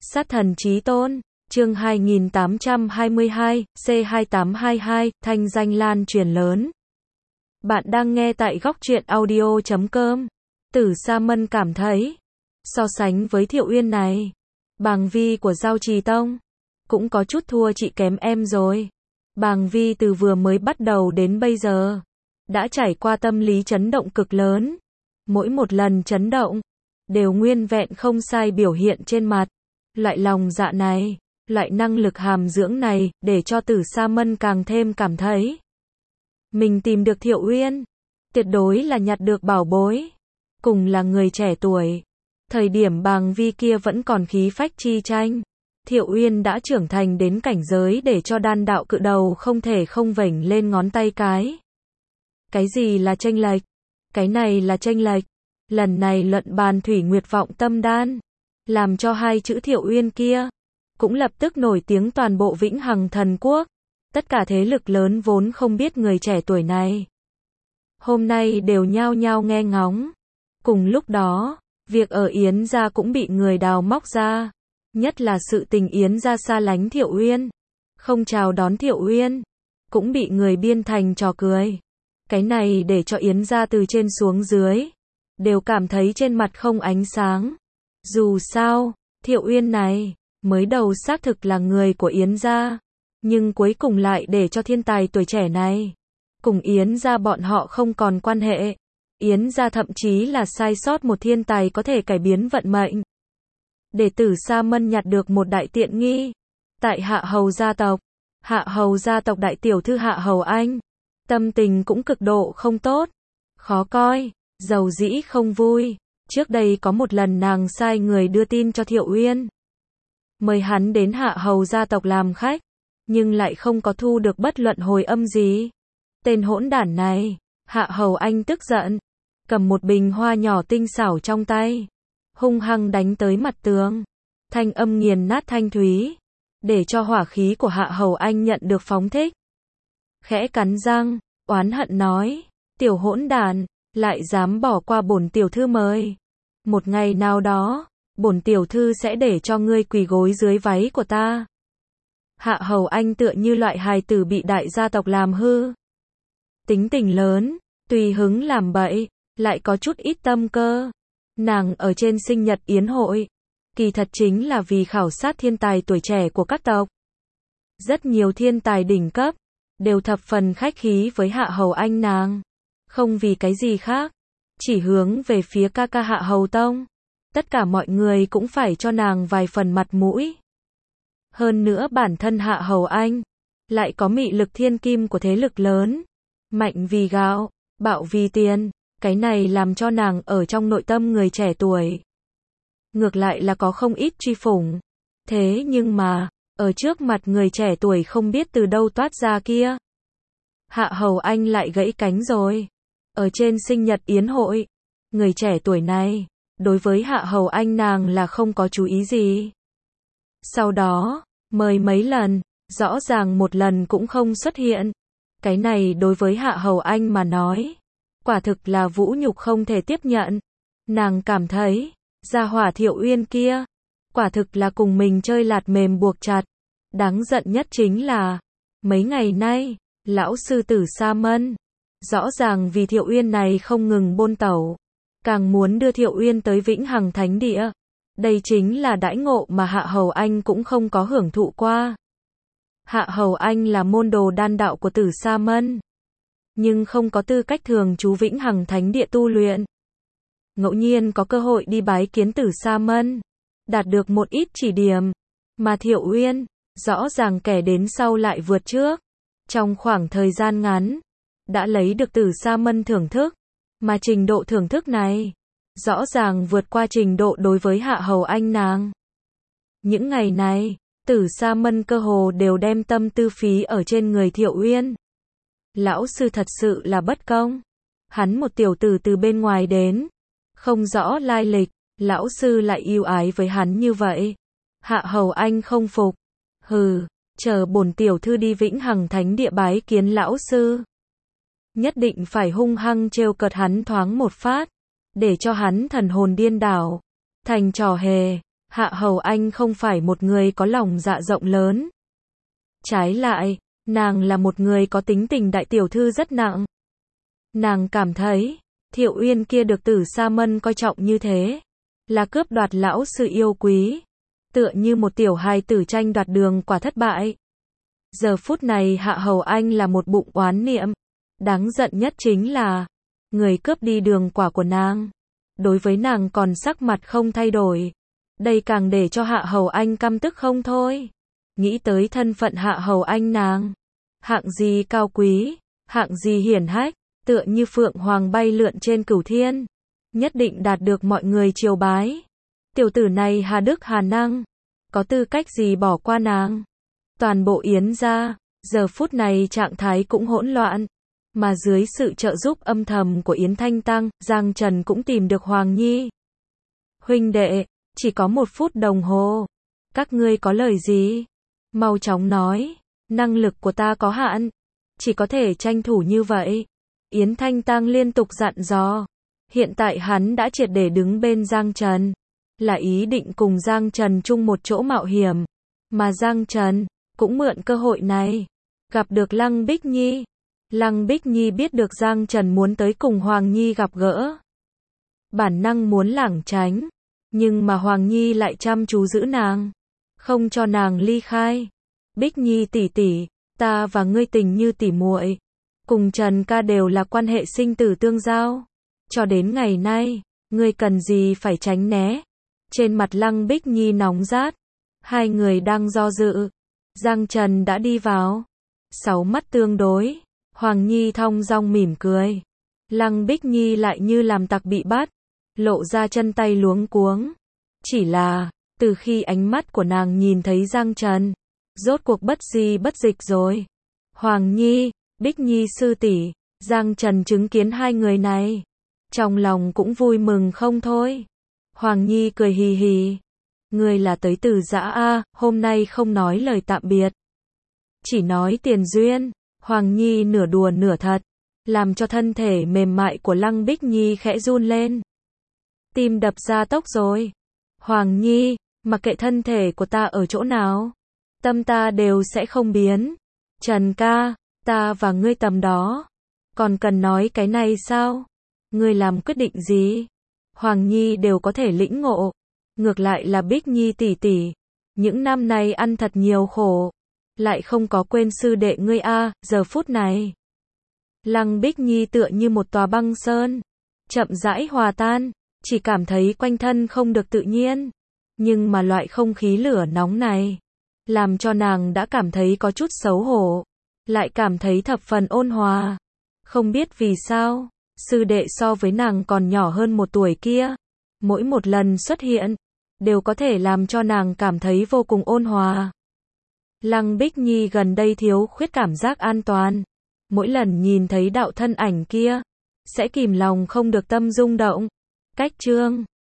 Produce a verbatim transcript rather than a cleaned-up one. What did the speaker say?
Sát thần chí tôn, chương hai nghìn tám trăm hai mươi hai, C hai tám hai hai, thanh danh lan truyền lớn. Bạn đang nghe tại góc truyện audio chấm com. Tử Sa Mân cảm thấy, so sánh với Thiệu Uyên này, Bàng Vi của Giao Trì Tông cũng có chút thua chị kém em rồi. Bàng Vi từ vừa mới bắt đầu đến bây giờ đã trải qua tâm lý chấn động cực lớn. Mỗi một lần chấn động đều nguyên vẹn không sai biểu hiện trên mặt. Loại lòng dạ này, loại năng lực hàm dưỡng này, để cho Tử Sa Mân càng thêm cảm thấy mình tìm được Thiệu Uyên, tuyệt đối là nhặt được bảo bối. Cùng là người trẻ tuổi, thời điểm Bàng Vi kia vẫn còn khí phách chi tranh, Thiệu Uyên đã trưởng thành đến cảnh giới để cho đan đạo cự đầu không thể không vểnh lên ngón tay cái. Cái gì là chênh lệch? Cái này là chênh lệch. Lần này luận bàn Thủy Nguyệt Vọng Tâm Đan, làm cho hai chữ Thiệu Uyên kia cũng lập tức nổi tiếng toàn bộ Vĩnh Hằng Thần Quốc. Tất cả thế lực lớn vốn không biết người trẻ tuổi này, hôm nay đều nhao nhao nghe ngóng. Cùng lúc đó, việc ở Yến gia cũng bị người đào móc ra, nhất là sự tình Yến gia xa lánh Thiệu Uyên, không chào đón Thiệu Uyên, cũng bị người biên thành trò cười. Cái này để cho Yến gia từ trên xuống dưới đều cảm thấy trên mặt không ánh sáng. Dù sao, Thiệu Uyên này mới đầu xác thực là người của Yến gia, nhưng cuối cùng lại để cho thiên tài tuổi trẻ này cùng Yến gia bọn họ không còn quan hệ. Yến gia thậm chí là sai sót một thiên tài có thể cải biến vận mệnh, để Tử Sa Mân nhặt được một đại tiện nghi. Tại Hạ Hầu gia tộc, Hạ Hầu gia tộc đại tiểu thư Hạ Hầu Anh, tâm tình cũng cực độ không tốt, khó coi, dầu dĩ không vui. Trước đây có một lần nàng sai người đưa tin cho Thiệu Uyên, mời hắn đến Hạ Hầu gia tộc làm khách, nhưng lại không có thu được bất luận hồi âm gì. Tên hỗn đản này, Hạ Hầu Anh tức giận, cầm một bình hoa nhỏ tinh xảo trong tay, hung hăng đánh tới mặt tường, thanh âm nghiền nát thanh thúy, để cho hỏa khí của Hạ Hầu Anh nhận được phóng thích. Khẽ cắn răng, oán hận nói, tiểu hỗn đản, lại dám bỏ qua bổn tiểu thư mời. Một ngày nào đó, bổn tiểu thư sẽ để cho ngươi quỳ gối dưới váy của ta. Hạ Hầu Anh tựa như loại hài tử bị đại gia tộc làm hư. Tính tình lớn, tùy hứng làm bậy, lại có chút ít tâm cơ. Nàng ở trên sinh nhật yến hội, kỳ thật chính là vì khảo sát thiên tài tuổi trẻ của các tộc. Rất nhiều thiên tài đỉnh cấp đều thập phần khách khí với Hạ Hầu Anh nàng, không vì cái gì khác, chỉ hướng về phía ca ca Hạ Hầu Tông. Tất cả mọi người cũng phải cho nàng vài phần mặt mũi. Hơn nữa bản thân Hạ Hầu Anh lại có mị lực thiên kim của thế lực lớn, mạnh vì gạo, bạo vì tiền. Cái này làm cho nàng ở trong nội tâm người trẻ tuổi ngược lại là có không ít truy phủng. Thế nhưng mà, ở trước mặt người trẻ tuổi không biết từ đâu toát ra kia, Hạ Hầu Anh lại gãy cánh rồi. Ở trên sinh nhật yến hội, người trẻ tuổi này đối với Hạ Hầu Anh nàng là không có chú ý gì. Sau đó, mời mấy lần, rõ ràng một lần cũng không xuất hiện. Cái này đối với Hạ Hầu Anh mà nói, quả thực là vũ nhục không thể tiếp nhận. Nàng cảm thấy, gia hỏa Thiệu Uyên kia, quả thực là cùng mình chơi lạt mềm buộc chặt. Đáng giận nhất chính là, mấy ngày nay, lão sư Tử Sa Mân, rõ ràng vì Thiệu Uyên này không ngừng bôn tẩu, càng muốn đưa Thiệu Uyên tới Vĩnh Hằng Thánh Địa. Đây chính là đãi ngộ mà Hạ Hầu Anh cũng không có hưởng thụ qua. Hạ Hầu Anh là môn đồ đan đạo của Tử Sa Mân, nhưng không có tư cách thường trú Vĩnh Hằng Thánh Địa tu luyện. Ngẫu nhiên có cơ hội đi bái kiến Tử Sa Mân, đạt được một ít chỉ điểm, mà Thiệu Uyên, rõ ràng kẻ đến sau lại vượt trước. Trong khoảng thời gian ngắn, đã lấy được Tử Sa Mân thưởng thức, mà trình độ thưởng thức này, rõ ràng vượt qua trình độ đối với Hạ Hầu Anh nàng. Những ngày này, Tử Sa Mân cơ hồ đều đem tâm tư phí ở trên người Thiệu Uyên. Lão sư thật sự là bất công. Hắn một tiểu tử từ bên ngoài đến, không rõ lai lịch, lão sư lại yêu ái với hắn như vậy. Hạ Hầu Anh không phục. Hừ, chờ bổn tiểu thư đi Vĩnh Hằng Thánh Địa bái kiến lão sư, nhất định phải hung hăng trêu cợt hắn thoáng một phát, để cho hắn thần hồn điên đảo, thành trò hề. Hạ Hầu Anh không phải một người có lòng dạ rộng lớn. Trái lại, nàng là một người có tính tình đại tiểu thư rất nặng. Nàng cảm thấy, Thiệu Uyên kia được Tử Sa Mân coi trọng như thế, là cướp đoạt lão sư yêu quý, tựa như một tiểu hài tử tranh đoạt đường quả thất bại. Giờ phút này Hạ Hầu Anh là một bụng oán niệm, đáng giận nhất chính là, người cướp đi đường quả của nàng, đối với nàng còn sắc mặt không thay đổi. Đây càng để cho Hạ Hầu Anh căm tức không thôi. Nghĩ tới thân phận Hạ Hầu Anh nàng, hạng gì cao quý, hạng gì hiển hách, tựa như phượng hoàng bay lượn trên cửu thiên, nhất định đạt được mọi người triều bái. Tiểu tử này hà đức hà năng, có tư cách gì bỏ qua nàng. Toàn bộ Yến gia, giờ phút này trạng thái cũng hỗn loạn, mà dưới sự trợ giúp âm thầm của Yến Thanh Tăng, Giang Trần cũng tìm được Hoàng Nhi. Huynh đệ, chỉ có một phút đồng hồ, các ngươi có lời gì? Mau chóng nói, năng lực của ta có hạn, chỉ có thể tranh thủ như vậy. Yến Thanh Tăng liên tục dặn dò, hiện tại hắn đã triệt để đứng bên Giang Trần, là ý định cùng Giang Trần chung một chỗ mạo hiểm, mà Giang Trần cũng mượn cơ hội này, gặp được Lăng Bích Nhi. Lăng Bích Nhi biết được Giang Trần muốn tới cùng Hoàng Nhi gặp gỡ, bản năng muốn lảng tránh, nhưng mà Hoàng Nhi lại chăm chú giữ nàng, không cho nàng ly khai. Bích Nhi tỷ tỷ, ta và ngươi tình như tỷ muội, cùng Trần ca đều là quan hệ sinh tử tương giao, cho đến ngày nay, ngươi cần gì phải tránh né. Trên mặt Lăng Bích Nhi nóng rát, hai người đang do dự, Giang Trần đã đi vào, sáu mắt tương đối, Hoàng Nhi thong dong mỉm cười, Lăng Bích Nhi lại như làm tặc bị bắt, lộ ra chân tay luống cuống. Chỉ là, từ khi ánh mắt của nàng nhìn thấy Giang Trần, rốt cuộc bất di bất dịch rồi. Hoàng Nhi, Bích Nhi sư tỷ, Giang Trần chứng kiến hai người này, trong lòng cũng vui mừng không thôi. Hoàng Nhi cười hì hì, người là tới từ Dã a, hôm nay không nói lời tạm biệt, chỉ nói tiền duyên. Hoàng Nhi nửa đùa nửa thật, làm cho thân thể mềm mại của Lăng Bích Nhi khẽ run lên. Tim đập ra tốc rồi. Hoàng Nhi, mặc kệ thân thể của ta ở chỗ nào, tâm ta đều sẽ không biến. Trần ca, ta và ngươi tầm đó, còn cần nói cái này sao? Ngươi làm quyết định gì? Hoàng Nhi đều có thể lĩnh ngộ. Ngược lại là Bích Nhi tỷ tỷ, những năm này ăn thật nhiều khổ, lại không có quên sư đệ ngươi a. Giờ phút này, Lăng Bích Nhi tựa như một tòa băng sơn, chậm rãi hòa tan, chỉ cảm thấy quanh thân không được tự nhiên, nhưng mà loại không khí lửa nóng này, làm cho nàng đã cảm thấy có chút xấu hổ, lại cảm thấy thập phần ôn hòa. Không biết vì sao, sư đệ so với nàng còn nhỏ hơn một tuổi kia, mỗi một lần xuất hiện, đều có thể làm cho nàng cảm thấy vô cùng ôn hòa. Lăng Bích Nhi gần đây thiếu khuyết cảm giác an toàn, mỗi lần nhìn thấy đạo thân ảnh kia, sẽ kìm lòng không được tâm rung động. Cách chương